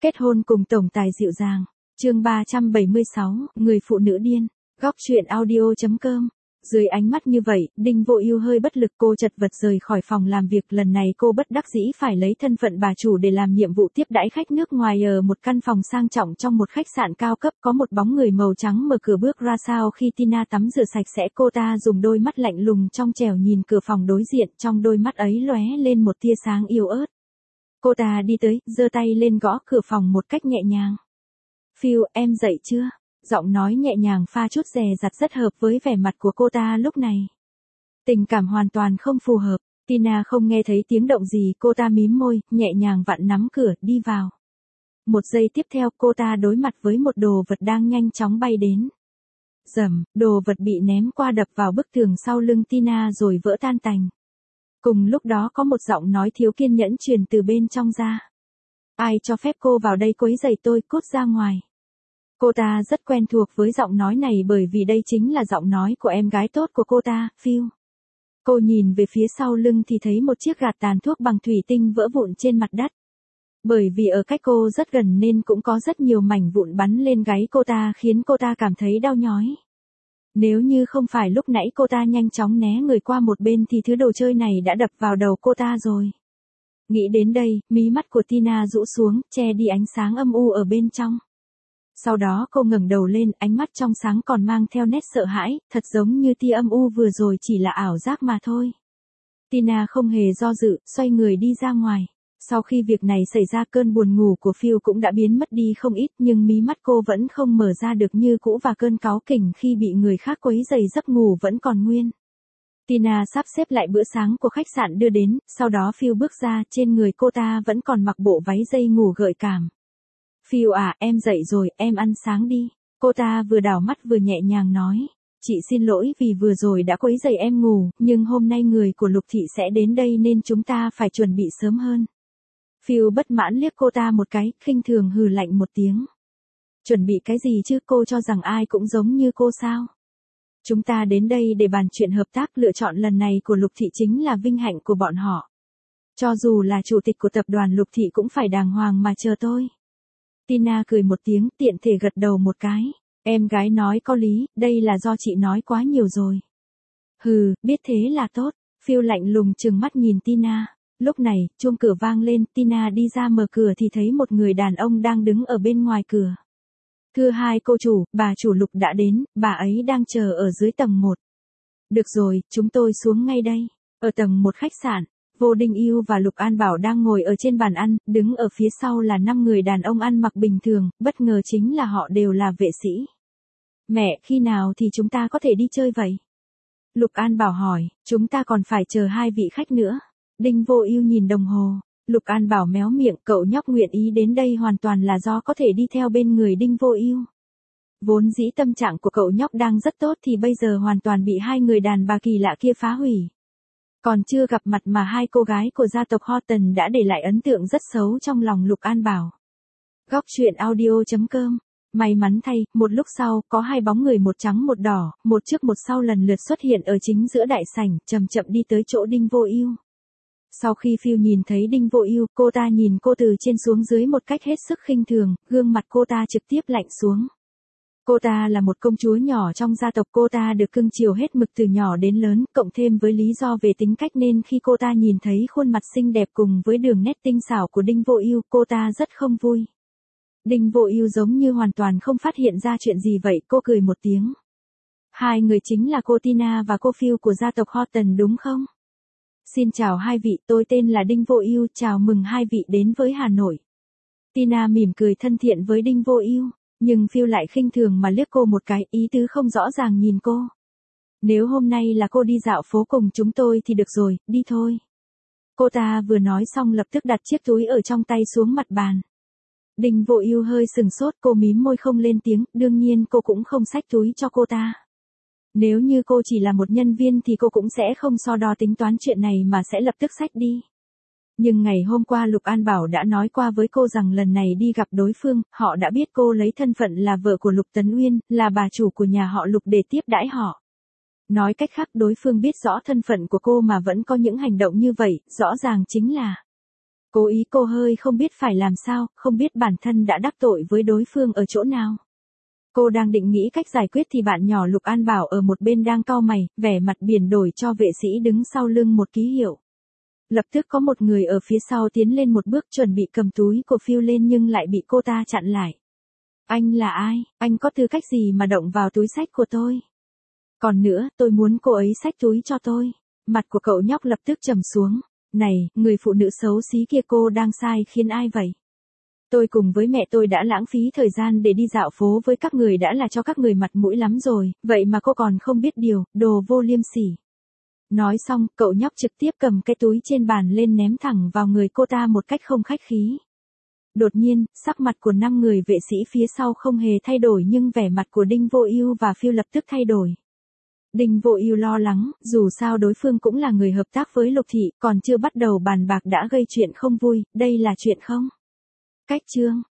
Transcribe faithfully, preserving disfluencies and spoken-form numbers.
Kết hôn cùng tổng tài dịu dàng. Chương ba trăm bảy mươi sáu, người phụ nữ điên. Góc truyện audio chấm com. Dưới ánh mắt như vậy, Đinh Vô Ưu hơi bất lực, cô chật vật rời khỏi phòng làm việc, lần này cô bất đắc dĩ phải lấy thân phận bà chủ để làm nhiệm vụ tiếp đãi khách nước ngoài ở một căn phòng sang trọng trong một khách sạn cao cấp, có một bóng người màu trắng mở cửa bước ra. Sau khi Tina tắm rửa sạch sẽ, cô ta dùng đôi mắt lạnh lùng trong trẻo nhìn cửa phòng đối diện, trong đôi mắt ấy lóe lên một tia sáng yếu ớt. Cô ta đi tới, giơ tay lên gõ cửa phòng một cách nhẹ nhàng. "Phil, em dậy chưa?" Giọng nói nhẹ nhàng pha chút dè dặt rất hợp với vẻ mặt của cô ta lúc này. Tình cảm hoàn toàn không phù hợp. Tina không nghe thấy tiếng động gì, cô ta mím môi, nhẹ nhàng vặn nắm cửa, đi vào. Một giây tiếp theo, cô ta đối mặt với một đồ vật đang nhanh chóng bay đến. Rầm, đồ vật bị ném qua đập vào bức tường sau lưng Tina rồi vỡ tan tành. Cùng lúc đó có một giọng nói thiếu kiên nhẫn truyền từ bên trong ra. "Ai cho phép cô vào đây quấy rầy tôi, cút ra ngoài." Cô ta rất quen thuộc với giọng nói này bởi vì đây chính là giọng nói của em gái tốt của cô ta, Phil. Cô nhìn về phía sau lưng thì thấy một chiếc gạt tàn thuốc bằng thủy tinh vỡ vụn trên mặt đất. Bởi vì ở cách cô rất gần nên cũng có rất nhiều mảnh vụn bắn lên gáy cô ta khiến cô ta cảm thấy đau nhói. Nếu như không phải lúc nãy cô ta nhanh chóng né người qua một bên thì thứ đồ chơi này đã đập vào đầu cô ta rồi. Nghĩ đến đây, mí mắt của Tina rũ xuống, che đi ánh sáng âm u ở bên trong. Sau đó cô ngẩng đầu lên, ánh mắt trong sáng còn mang theo nét sợ hãi, thật giống như tia âm u vừa rồi chỉ là ảo giác mà thôi. Tina không hề do dự, xoay người đi ra ngoài. Sau khi việc này xảy ra, cơn buồn ngủ của Phil cũng đã biến mất đi không ít, nhưng mí mắt cô vẫn không mở ra được như cũ và cơn cáu kỉnh khi bị người khác quấy rầy giấc ngủ vẫn còn nguyên. Tina sắp xếp lại bữa sáng của khách sạn đưa đến, sau đó Phil bước ra, trên người cô ta vẫn còn mặc bộ váy dây ngủ gợi cảm. "Phil à, em dậy rồi, em ăn sáng đi." Cô ta vừa đảo mắt vừa nhẹ nhàng nói. "Chị xin lỗi vì vừa rồi đã quấy rầy em ngủ, nhưng hôm nay người của Lục Thị sẽ đến đây nên chúng ta phải chuẩn bị sớm hơn." Phil bất mãn liếc cô ta một cái, khinh thường hừ lạnh một tiếng. "Chuẩn bị cái gì chứ, cô cho rằng ai cũng giống như cô sao? Chúng ta đến đây để bàn chuyện hợp tác, lựa chọn lần này của Lục Thị chính là vinh hạnh của bọn họ. Cho dù là chủ tịch của tập đoàn Lục Thị cũng phải đàng hoàng mà chờ tôi." Tina cười một tiếng, tiện thể gật đầu một cái. Em gái nói có lý, đây là do chị nói quá nhiều rồi. "Hừ, biết thế là tốt." Phil lạnh lùng trừng mắt nhìn Tina. Lúc này, chuông cửa vang lên, Tina đi ra mở cửa thì thấy một người đàn ông đang đứng ở bên ngoài cửa. "Thưa hai cô chủ, bà chủ Lục đã đến, bà ấy đang chờ ở dưới tầng một." "Được rồi, chúng tôi xuống ngay đây." Ở tầng một khách sạn, Vô Đinh Ưu và Lục An Bảo đang ngồi ở trên bàn ăn, đứng ở phía sau là năm người đàn ông ăn mặc bình thường, bất ngờ chính là họ đều là vệ sĩ. "Mẹ, khi nào thì chúng ta có thể đi chơi vậy?" Lục An Bảo hỏi. "Chúng ta còn phải chờ hai vị khách nữa." Đinh Vô Ưu nhìn đồng hồ. Lục An Bảo méo miệng, cậu nhóc nguyện ý đến đây hoàn toàn là do có thể đi theo bên người Đinh Vô Ưu. Vốn dĩ tâm trạng của cậu nhóc đang rất tốt thì bây giờ hoàn toàn bị hai người đàn bà kỳ lạ kia phá hủy. Còn chưa gặp mặt mà hai cô gái của gia tộc Horton đã để lại ấn tượng rất xấu trong lòng Lục An Bảo. Góc truyện audio chấm com. May mắn thay, một lúc sau, có hai bóng người một trắng một đỏ, một trước một sau lần lượt xuất hiện ở chính giữa đại sảnh, chậm chậm đi tới chỗ Đinh Vô Ưu. Sau khi Phil nhìn thấy Đinh Vô Ưu, cô ta nhìn cô từ trên xuống dưới một cách hết sức khinh thường, gương mặt cô ta trực tiếp lạnh xuống. Cô ta là một công chúa nhỏ trong gia tộc, cô ta được cưng chiều hết mực từ nhỏ đến lớn, cộng thêm với lý do về tính cách nên khi cô ta nhìn thấy khuôn mặt xinh đẹp cùng với đường nét tinh xảo của Đinh Vô Ưu, cô ta rất không vui. Đinh Vô Ưu giống như hoàn toàn không phát hiện ra chuyện gì vậy, cô cười một tiếng. "Hai người chính là cô Tina và cô Phil của gia tộc Horton đúng không? Xin chào hai vị, tôi tên là Đinh Vô Ưu, chào mừng hai vị đến với Hà Nội." Tina mỉm cười thân thiện với Đinh Vô Ưu. Nhưng Phil lại khinh thường mà liếc cô một cái, ý tứ không rõ ràng nhìn cô. "Nếu hôm nay là cô đi dạo phố cùng chúng tôi thì được rồi, đi thôi." Cô ta vừa nói xong lập tức đặt chiếc túi ở trong tay xuống mặt bàn. Đinh Vô Ưu hơi sừng sốt, cô mím môi không lên tiếng, đương nhiên cô cũng không xách túi cho cô ta. Nếu như cô chỉ là một nhân viên thì cô cũng sẽ không so đo tính toán chuyện này mà sẽ lập tức xách đi. Nhưng ngày hôm qua Lục An Bảo đã nói qua với cô rằng lần này đi gặp đối phương, họ đã biết cô lấy thân phận là vợ của Lục Tấn Uyên, là bà chủ của nhà họ Lục để tiếp đãi họ. Nói cách khác, đối phương biết rõ thân phận của cô mà vẫn có những hành động như vậy, rõ ràng chính là Cố ý cô hơi không biết phải làm sao, không biết bản thân đã đắc tội với đối phương ở chỗ nào. Cô đang định nghĩ cách giải quyết thì bạn nhỏ Lục An Bảo ở một bên đang cau mày, vẻ mặt biển đổi cho vệ sĩ đứng sau lưng một ký hiệu. Lập tức có một người ở phía sau tiến lên một bước chuẩn bị cầm túi của Phiêu lên nhưng lại bị cô ta chặn lại. Anh là ai? Anh có tư cách gì mà động vào túi xách của tôi? Còn nữa, tôi muốn cô ấy xách túi cho tôi. Mặt của cậu nhóc lập tức trầm xuống. Này, người phụ nữ xấu xí kia, cô đang sai khiến ai vậy? Tôi cùng với mẹ tôi đã lãng phí thời gian để đi dạo phố với các người đã là cho các người mặt mũi lắm rồi, vậy mà cô còn không biết điều, đồ vô liêm sỉ. Nói xong, cậu nhóc trực tiếp cầm cái túi trên bàn lên ném thẳng vào người cô ta một cách không khách khí. Đột nhiên, sắc mặt của năm người vệ sĩ phía sau không hề thay đổi nhưng vẻ mặt của Đinh Vô Ưu và Phiêu lập tức thay đổi. Đinh Vô Ưu lo lắng, dù sao đối phương cũng là người hợp tác với Lục Thị, còn chưa bắt đầu bàn bạc đã gây chuyện không vui, đây là chuyện không? Cách chương